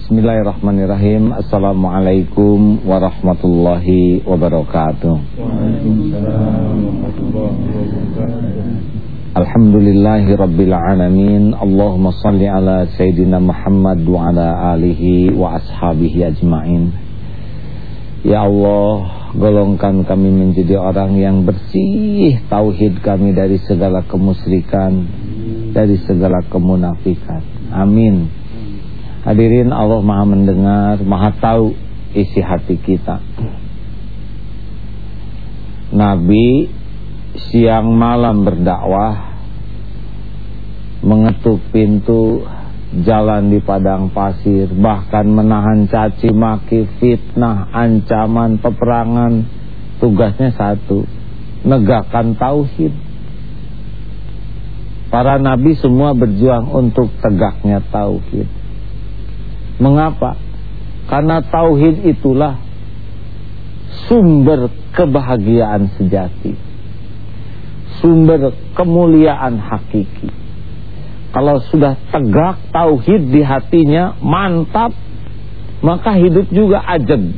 Bismillahirrahmanirrahim. Assalamualaikum warahmatullahi wabarakatuh. Waalaikumsalam warahmatullahi wabarakatuh. Alhamdulillahi rabbil alamin. Allahumma salli ala Sayyidina Muhammad wa ala alihi wa ashabihi ajma'in. Ya Allah, golongkan kami menjadi orang yang bersih tauhid kami dari segala kemusyrikan, dari segala kemunafikan. Amin. Hadirin, Allah Maha mendengar, Maha tahu isi hati kita. Nabi siang malam berdakwah, mengetuk pintu, jalan di padang pasir, bahkan menahan caci maki, fitnah, ancaman, peperangan. Tugasnya satu, negakkan tauhid. Para nabi semua berjuang untuk tegaknya tauhid. Mengapa? Karena tauhid itulah sumber kebahagiaan sejati, sumber kemuliaan hakiki. Kalau sudah tegak tauhid di hatinya, mantap, maka hidup juga ajeg,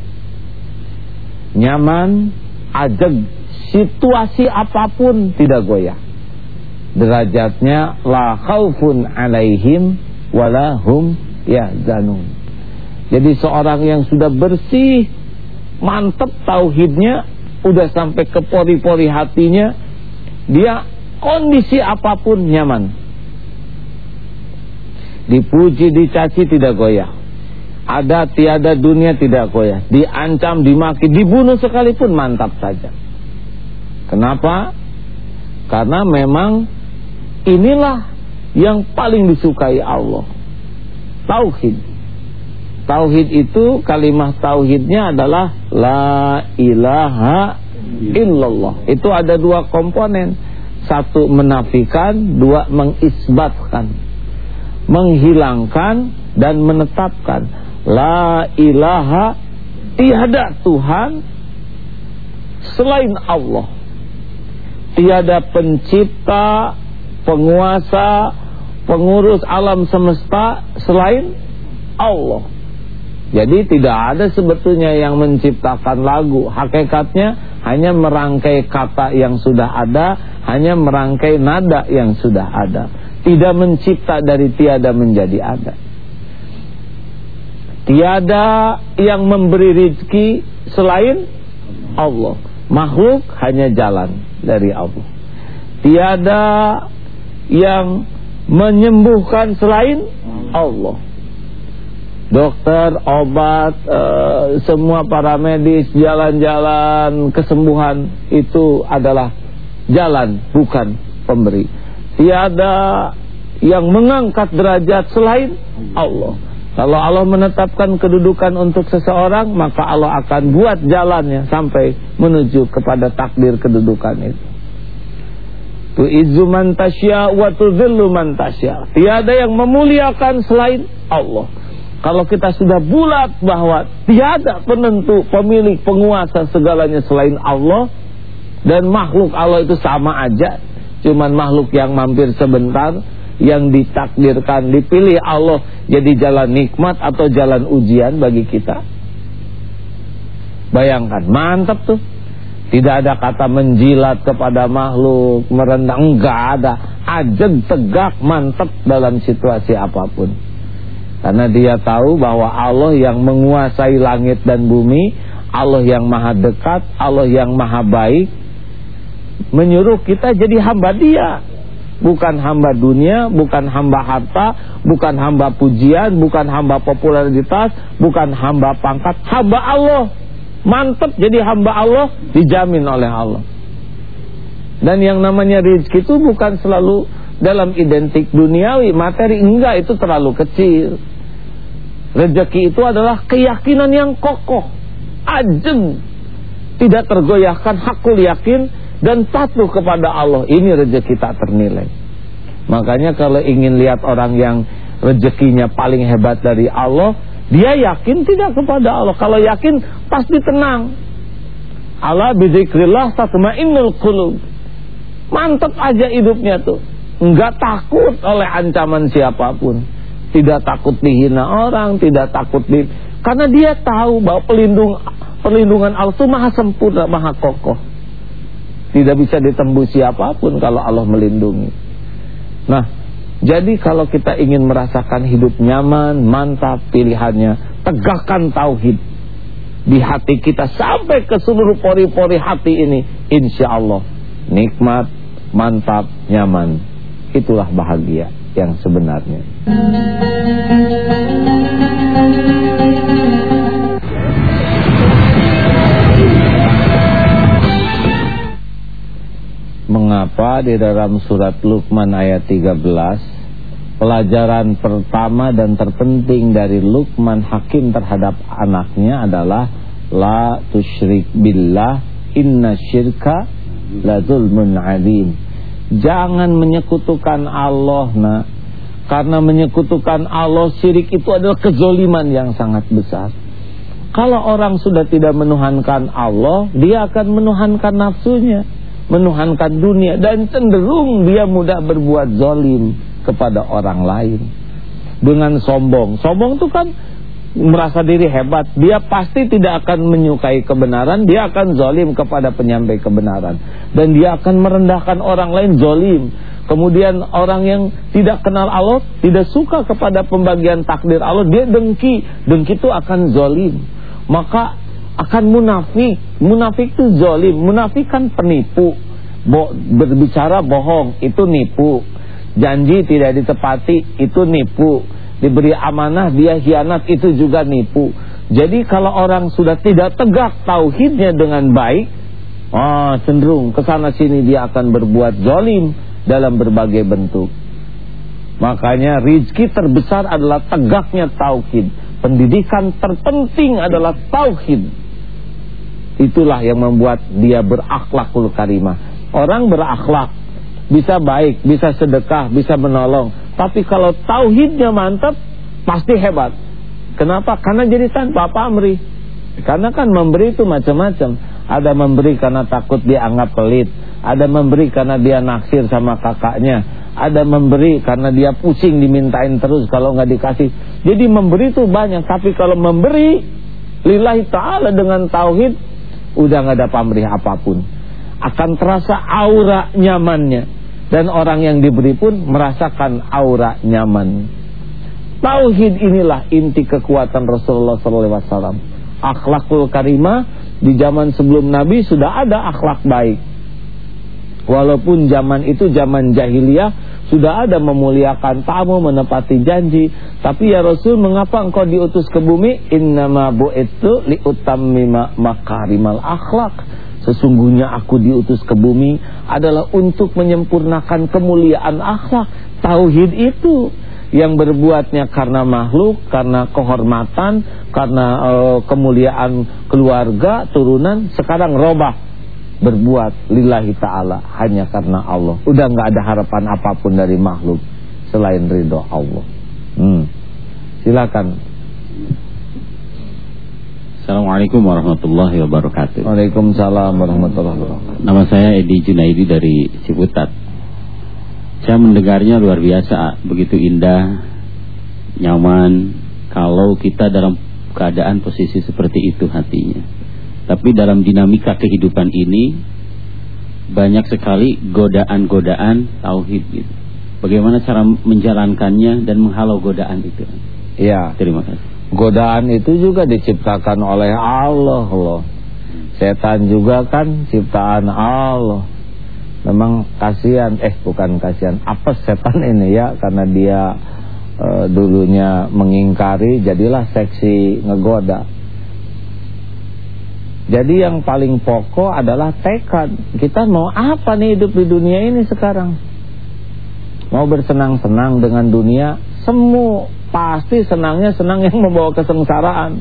nyaman, ajeg. Situasi apapun tidak goyah. Derajatnya la khaufun alaihim wala hum yahzanun. Jadi seorang yang sudah bersih, mantap tauhidnya, udah sampai ke pori-pori hatinya, dia kondisi apapun nyaman. Dipuji, dicaci tidak goyah. Ada tiada dunia tidak goyah. Diancam, dimaki, dibunuh sekalipun mantap saja. Kenapa? Karena memang inilah yang paling disukai Allah. Tauhid. Tauhid itu, kalimat tauhidnya adalah la ilaha illallah. Itu ada dua komponen. Satu menafikan, dua mengisbatkan, menghilangkan dan menetapkan. La ilaha, tiada Tuhan selain Allah. Tiada pencipta, penguasa, pengurus alam semesta selain Allah. Jadi tidak ada sebetulnya yang menciptakan lagu. Hakikatnya hanya merangkai kata yang sudah ada, hanya merangkai nada yang sudah ada. Tidak mencipta dari tiada menjadi ada. Tiada yang memberi rezeki selain Allah. Makhluk hanya jalan dari Allah. Tiada yang menyembuhkan selain Allah. Dokter, obat, semua para medis, jalan-jalan kesembuhan itu adalah jalan, bukan pemberi. Tiada yang mengangkat derajat selain Allah. Kalau Allah menetapkan kedudukan untuk seseorang, maka Allah akan buat jalannya sampai menuju kepada takdir kedudukan itu. Tu'izzu man tasya wa tudhillu man tasya. Tiada yang memuliakan selain Allah. Kalau kita sudah bulat bahwa tiada penentu, pemilik, penguasa segalanya selain Allah, dan makhluk Allah itu sama aja, cuman makhluk yang mampir sebentar, yang ditakdirkan, dipilih Allah jadi jalan nikmat atau jalan ujian bagi kita. Bayangkan, mantap tuh. Tidak ada kata menjilat kepada makhluk, merendah, enggak ada. Ajeg, tegak, mantap dalam situasi apapun. Karena dia tahu bahwa Allah yang menguasai langit dan bumi, Allah yang maha dekat, Allah yang maha baik, menyuruh kita jadi hamba dia. Bukan hamba dunia, bukan hamba harta, bukan hamba pujian, bukan hamba popularitas, bukan hamba pangkat, hamba Allah. Mantap, jadi hamba Allah, dijamin oleh Allah. Dan yang namanya rezeki itu bukan selalu dalam identik duniawi, materi, enggak, itu terlalu kecil. Rezeki itu adalah keyakinan yang kokoh, ajeng, tidak tergoyahkan, hakul yakin dan patuh kepada Allah. Ini rezeki tak ternilai. Makanya kalau ingin lihat orang yang rezekinya paling hebat dari Allah, dia yakin tidak kepada Allah. Kalau yakin pasti tenang. Ala bizikrillah tatmainnul qulub. Mantap aja hidupnya tuh. Enggak takut oleh ancaman siapapun. tidak takut dihina orang, tidak takut karena dia tahu bahwa perlindungan Allah itu maha sempurna, maha kokoh. Tidak bisa ditembus siapapun kalau Allah melindungi. Nah, jadi kalau kita ingin merasakan hidup nyaman, mantap, pilihannya tegakkan tauhid di hati kita sampai ke seluruh pori-pori hati ini. Insya Allah nikmat, mantap, nyaman. Itulah bahagia yang sebenarnya. Mengapa di dalam surat Luqman ayat 13 pelajaran pertama dan terpenting dari Luqman Hakim terhadap anaknya adalah la tusyrik billah inna syirka la zulmun adzim. Jangan menyekutukan Allah, nak. Karena menyekutukan Allah, syirik itu adalah kezoliman yang sangat besar. Kalau orang sudah tidak menuhankan Allah, dia akan menuhankan nafsunya, menuhankan dunia, dan cenderung dia mudah berbuat zalim kepada orang lain. Dengan sombong. Sombong itu kan merasa diri hebat. Dia pasti tidak akan menyukai kebenaran, dia akan zalim kepada penyampai kebenaran. Dan dia akan merendahkan orang lain, zalim. Kemudian orang yang tidak kenal Allah, tidak suka kepada pembagian takdir Allah, dia dengki. Dengki itu akan zalim. Maka akan munafik. Munafik itu zalim. Munafik kan penipu. Berbicara bohong, itu nipu. Janji tidak ditepati, itu nipu. Diberi amanah, dia khianat, itu juga nipu. Jadi kalau orang sudah tidak tegak tauhidnya dengan baik, cenderung kesana sini dia akan berbuat zalim dalam berbagai bentuk. Makanya rizki terbesar adalah tegaknya tauhid. Pendidikan terpenting adalah tauhid. Itulah yang membuat dia berakhlakul karimah. Orang berakhlak, bisa baik, bisa sedekah, bisa menolong. Tapi kalau tauhidnya mantap, pasti hebat. Kenapa? Karena jadi tanpa pamrih. Karena kan memberi itu macam-macam. Ada memberi karena takut dianggap pelit. Ada memberi karena dia naksir sama kakaknya. Ada memberi karena dia pusing dimintain terus kalau nggak dikasih. Jadi memberi itu banyak. Tapi kalau memberi lillahi ta'ala dengan tauhid, udah nggak ada pamrih apapun. Akan terasa aura nyamannya. Dan orang yang diberi pun merasakan aura nyaman. Tauhid inilah inti kekuatan Rasulullah SAW. Akhlakul karimah, di zaman sebelum Nabi sudah ada akhlak baik. Walaupun zaman itu zaman jahiliyah, sudah ada memuliakan tamu, menepati janji. Tapi ya Rasul, mengapa engkau diutus ke bumi? Innama bu'itsu liutammima makarimal akhlak. Sesungguhnya aku diutus ke bumi adalah untuk menyempurnakan kemuliaan akhlak. Tauhid itu yang berbuatnya karena makhluk, karena kehormatan, karena kemuliaan keluarga, turunan. Sekarang robah, berbuat lillahi ta'ala, hanya karena Allah. Udah gak ada harapan apapun dari makhluk selain ridho Allah. Silakan. Assalamualaikum warahmatullahi wabarakatuh. Waalaikumsalam warahmatullahi wabarakatuh. Nama saya Edi Junaidi dari Ciputat. Saya mendengarnya luar biasa, begitu indah, nyaman. Kalau kita dalam keadaan posisi seperti itu hatinya. Tapi dalam dinamika kehidupan ini banyak sekali godaan-godaan tauhid gitu. Bagaimana cara menjalankannya dan menghalau godaan itu? Ya. Terima kasih. Godaan itu juga diciptakan oleh Allah loh. Setan juga kan ciptaan Allah. Memang kasihan, bukan kasihan, apa setan ini ya, karena dia dulunya mengingkari, jadilah seksi ngegoda. Jadi yang paling pokok adalah tekad. Kita mau apa nih hidup di dunia ini sekarang? Mau bersenang-senang dengan dunia? Semu pasti senangnya senang yang membawa kesengsaraan.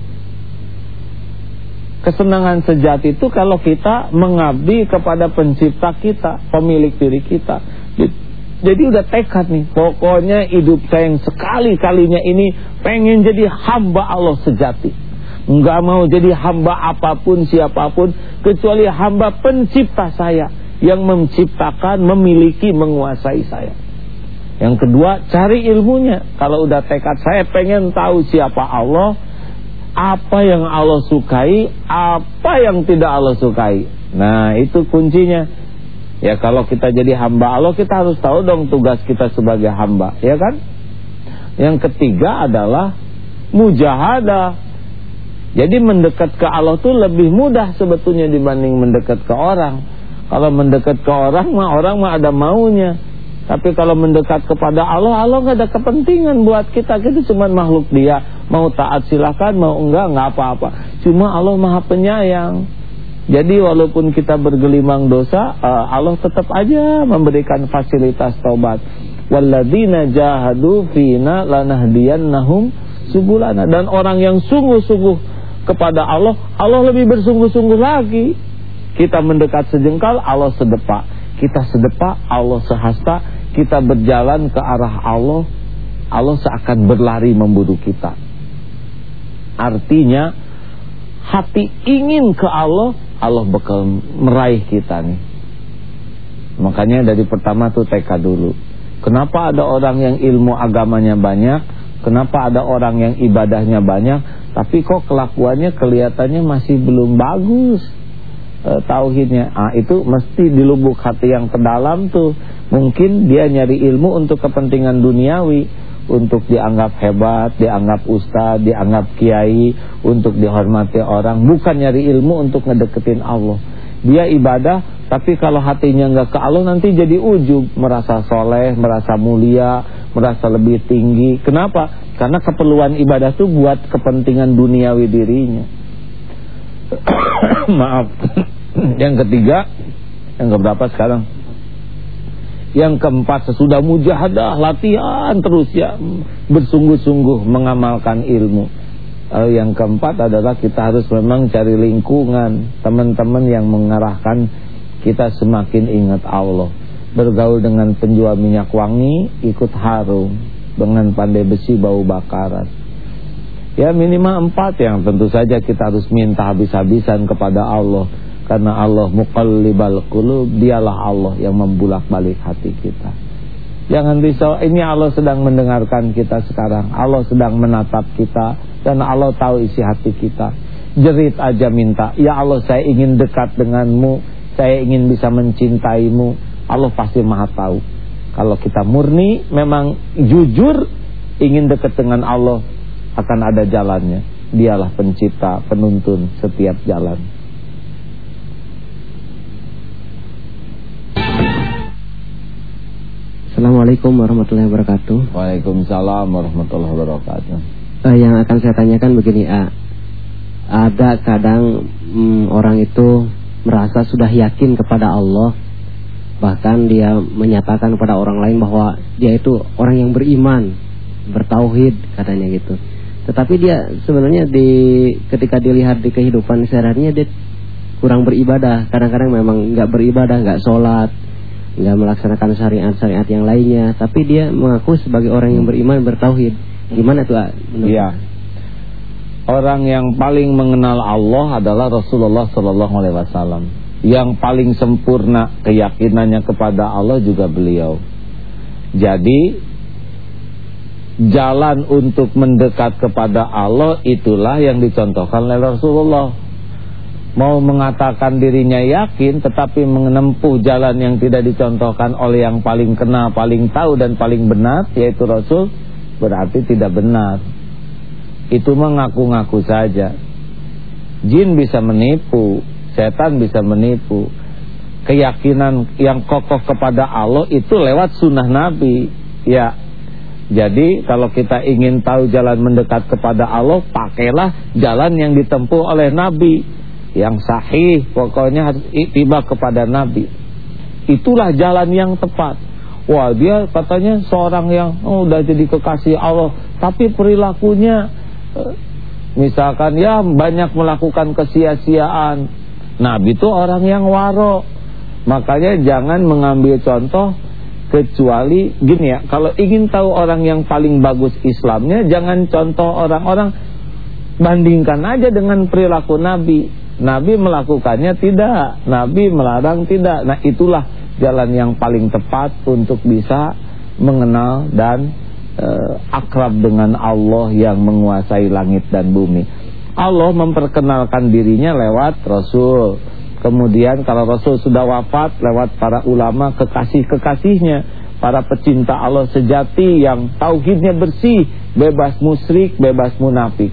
Kesenangan sejati itu kalau kita mengabdi kepada pencipta kita, pemilik diri kita. Jadi udah tekad nih, pokoknya hidup saya yang sekali-kalinya ini pengen jadi hamba Allah sejati. Enggak mau jadi hamba apapun, siapapun, kecuali hamba pencipta saya, yang menciptakan, memiliki, menguasai saya. Yang kedua, cari ilmunya. Kalau udah tekad saya pengen tahu siapa Allah, apa yang Allah sukai, apa yang tidak Allah sukai. Nah, itu kuncinya. Ya, kalau kita jadi hamba Allah, kita harus tahu dong tugas kita sebagai hamba, ya kan? Yang ketiga adalah mujahadah. Jadi mendekat ke Allah itu lebih mudah sebetulnya dibanding mendekat ke orang. Kalau mendekat ke orang mah ada maunya. Tapi kalau mendekat kepada Allah, Allah nggak ada kepentingan buat kita. Kita cuma makhluk Dia. Mau taat silakan, mau enggak apa-apa. Cuma Allah Maha Penyayang. Jadi walaupun kita bergelimang dosa, Allah tetap aja memberikan fasilitas taubat. Walladzina jahadu fina lanahdiyannahum subulana. Dan orang yang sungguh-sungguh kepada Allah, Allah lebih bersungguh-sungguh lagi. Kita mendekat sejengkal, Allah sedepak. Kita sedepak, Allah sehasta. Kita berjalan ke arah Allah, Allah seakan berlari memburu kita. Artinya hati ingin ke Allah, Allah bakal meraih kita nih. Makanya dari pertama tuh TK dulu. Kenapa ada orang yang ilmu agamanya banyak, kenapa ada orang yang ibadahnya banyak, tapi kok kelakuannya kelihatannya masih belum bagus tauhidnya. Itu mesti di lubuk hati yang terdalam tuh. Mungkin dia nyari ilmu untuk kepentingan duniawi, untuk dianggap hebat, dianggap ustaz, dianggap kiai, untuk dihormati orang, bukan nyari ilmu untuk ngedeketin Allah. Dia ibadah, tapi kalau hatinya nggak ke Allah nanti jadi ujub, merasa soleh, merasa mulia, merasa lebih tinggi. Kenapa? Karena keperluan ibadah itu buat kepentingan duniawi dirinya. Maaf. Yang ketiga, yang keberapa sekarang? Yang keempat, sesudah mujahadah, latihan terus ya, bersungguh-sungguh mengamalkan ilmu. Yang keempat adalah kita harus memang cari lingkungan, teman-teman yang mengarahkan kita semakin ingat Allah. Bergaul dengan penjual minyak wangi, ikut harum. Dengan pandai besi, bau bakaran. Ya minimal 4 yang tentu saja kita harus minta habis-habisan kepada Allah. Karena Allah muqallibal qulub, Dialah Allah yang membulak-balik hati kita. Jangan risau, ini Allah sedang mendengarkan kita sekarang. Allah sedang menatap kita dan Allah tahu isi hati kita. Jerit aja minta, ya Allah saya ingin dekat denganmu, saya ingin bisa mencintaimu. Allah pasti Maha tahu. Kalau kita murni, memang jujur ingin dekat dengan Allah, akan ada jalannya. Dialah pencipta, penuntun setiap jalan. Assalamualaikum warahmatullahi wabarakatuh. Waalaikumsalam warahmatullahi wabarakatuh. Yang akan saya tanyakan begini, ada kadang orang itu merasa sudah yakin kepada Allah, bahkan dia menyatakan kepada orang lain bahwa dia itu orang yang beriman, bertauhid katanya gitu. Tetapi dia sebenarnya ketika dilihat di kehidupan sehari-harinya dia kurang beribadah. Kadang-kadang memang nggak beribadah, nggak sholat, nggak melaksanakan syariat-syariat yang lainnya, tapi dia mengaku sebagai orang yang beriman, bertauhid. Gimana tuh? Iya. Orang yang paling mengenal Allah adalah Rasulullah SAW. Yang paling sempurna keyakinannya kepada Allah juga beliau. Jadi jalan untuk mendekat kepada Allah itulah yang dicontohkan oleh Rasulullah. Mau mengatakan dirinya yakin tetapi menempuh jalan yang tidak dicontohkan oleh yang paling kenal, paling tahu dan paling benar, yaitu Rasul, berarti tidak benar. Itu mengaku-ngaku saja. Jin bisa menipu, setan bisa menipu. Keyakinan yang kokoh kepada Allah itu lewat sunnah Nabi. Ya. Jadi kalau kita ingin tahu jalan mendekat kepada Allah, pakailah jalan yang ditempuh oleh Nabi. Yang sahih, pokoknya harus tiba kepada Nabi. Itulah jalan yang tepat. Wah, dia katanya seorang yang udah jadi kekasih Allah, tapi perilakunya misalkan ya banyak melakukan kesia-siaan. Nabi itu orang yang waro. Makanya jangan mengambil contoh kecuali gini ya, kalau ingin tahu orang yang paling bagus Islamnya, jangan contoh orang-orang, bandingkan aja dengan perilaku Nabi. Nabi melakukannya tidak, Nabi melarang tidak. Nah itulah jalan yang paling tepat untuk bisa mengenal dan akrab dengan Allah yang menguasai langit dan bumi. Allah memperkenalkan dirinya lewat Rasul. Kemudian kalau Rasul sudah wafat, lewat para ulama kekasih-kekasihnya, para pecinta Allah sejati yang tauhidnya bersih, bebas musyrik, bebas munafik.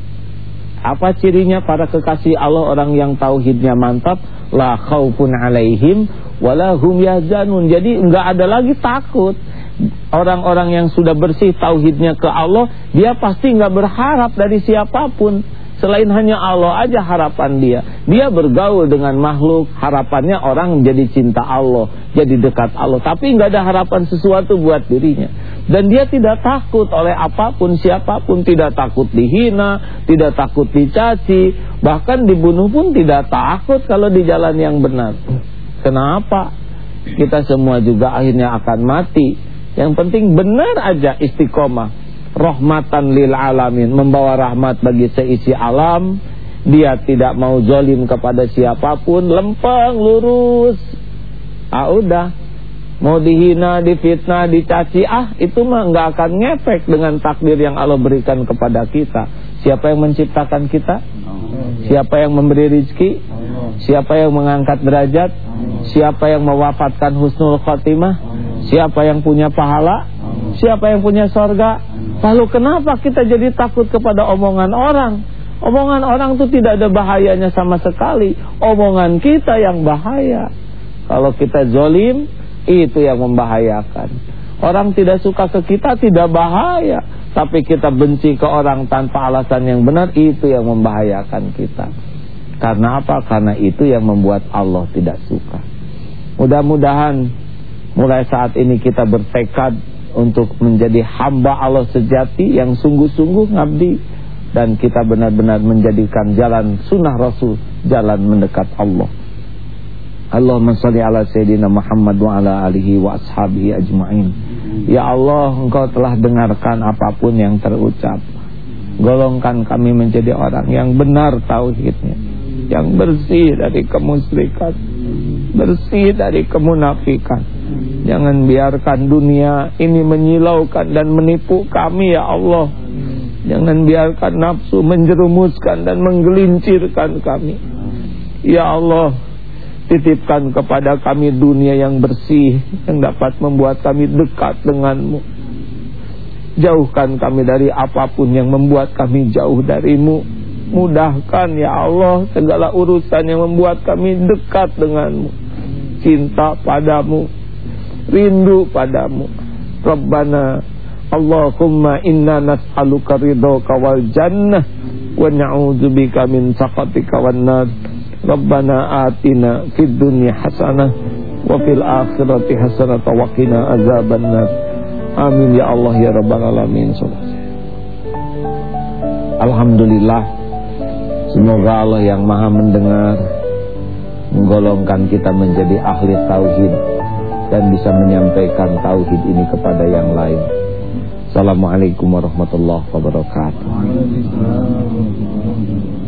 Apa cirinya para kekasih Allah, orang yang tauhidnya mantap? La khaufun alaihim wala hum yahzanun. Jadi enggak ada lagi takut. Orang-orang yang sudah bersih tauhidnya ke Allah, dia pasti enggak berharap dari siapapun selain hanya Allah aja harapan dia. Dia bergaul dengan makhluk, harapannya orang jadi cinta Allah, jadi dekat Allah, tapi enggak ada harapan sesuatu buat dirinya. Dan dia tidak takut oleh apapun, siapapun, tidak takut dihina, tidak takut dicaci, bahkan dibunuh pun tidak takut kalau di jalan yang benar. Kenapa? Kita semua juga akhirnya akan mati. Yang penting benar aja istiqomah. Rahmatan lil alamin, membawa rahmat bagi seisi alam. Dia tidak mau zalim kepada siapapun, lempeng lurus. Udah, mau dihina, difitnah, dicaci, itu mah nggak akan ngefek dengan takdir yang Allah berikan kepada kita. Siapa yang menciptakan kita? Siapa yang memberi rizki? Siapa yang mengangkat derajat? Siapa yang mewafatkan husnul khotimah? Siapa yang punya pahala? Siapa yang punya sorga? Lalu kenapa kita jadi takut kepada omongan orang? Omongan orang itu tidak ada bahayanya sama sekali. Omongan kita yang bahaya. Kalau kita zalim, itu yang membahayakan. Orang tidak suka ke kita tidak bahaya, tapi kita benci ke orang tanpa alasan yang benar, itu yang membahayakan kita. Karena apa? Karena itu yang membuat Allah tidak suka. Mudah-mudahan mulai saat ini kita bertekad untuk menjadi hamba Allah sejati yang sungguh-sungguh ngabdi, dan kita benar-benar menjadikan jalan sunnah Rasul, jalan mendekat Allah. Allahumma sholli ala sayyidina Muhammad wa ala alihi wa ashabihi ajma'in. Ya Allah, Engkau telah dengarkan apapun yang terucap. Golongkan kami menjadi orang yang benar tauhidnya, yang bersih dari kemusyrikan, bersih dari kemunafikan. Jangan biarkan dunia ini menyilaukan dan menipu kami, ya Allah. Jangan biarkan nafsu menjerumuskan dan menggelincirkan kami. Ya Allah, titipkan kepada kami dunia yang bersih, yang dapat membuat kami dekat denganmu. Jauhkan kami dari apapun yang membuat kami jauh darimu. Mudahkan ya Allah segala urusan yang membuat kami dekat denganmu, cinta padamu, rindu padamu. Rabbana Allahumma inna nas'aluka ridhaka wal jannah wa na'udzubika min sakhatika wan nar. Rabbana atina fid dunya hasanah wa fil akhirati hasanah wa qina azabannar. Amin ya Allah ya rabbal alamin. Alhamdulillah, semoga Allah yang maha mendengar menggolongkan kita menjadi ahli tauhid dan bisa menyampaikan tauhid ini kepada yang lain. Assalamualaikum warahmatullahi wabarakatuh.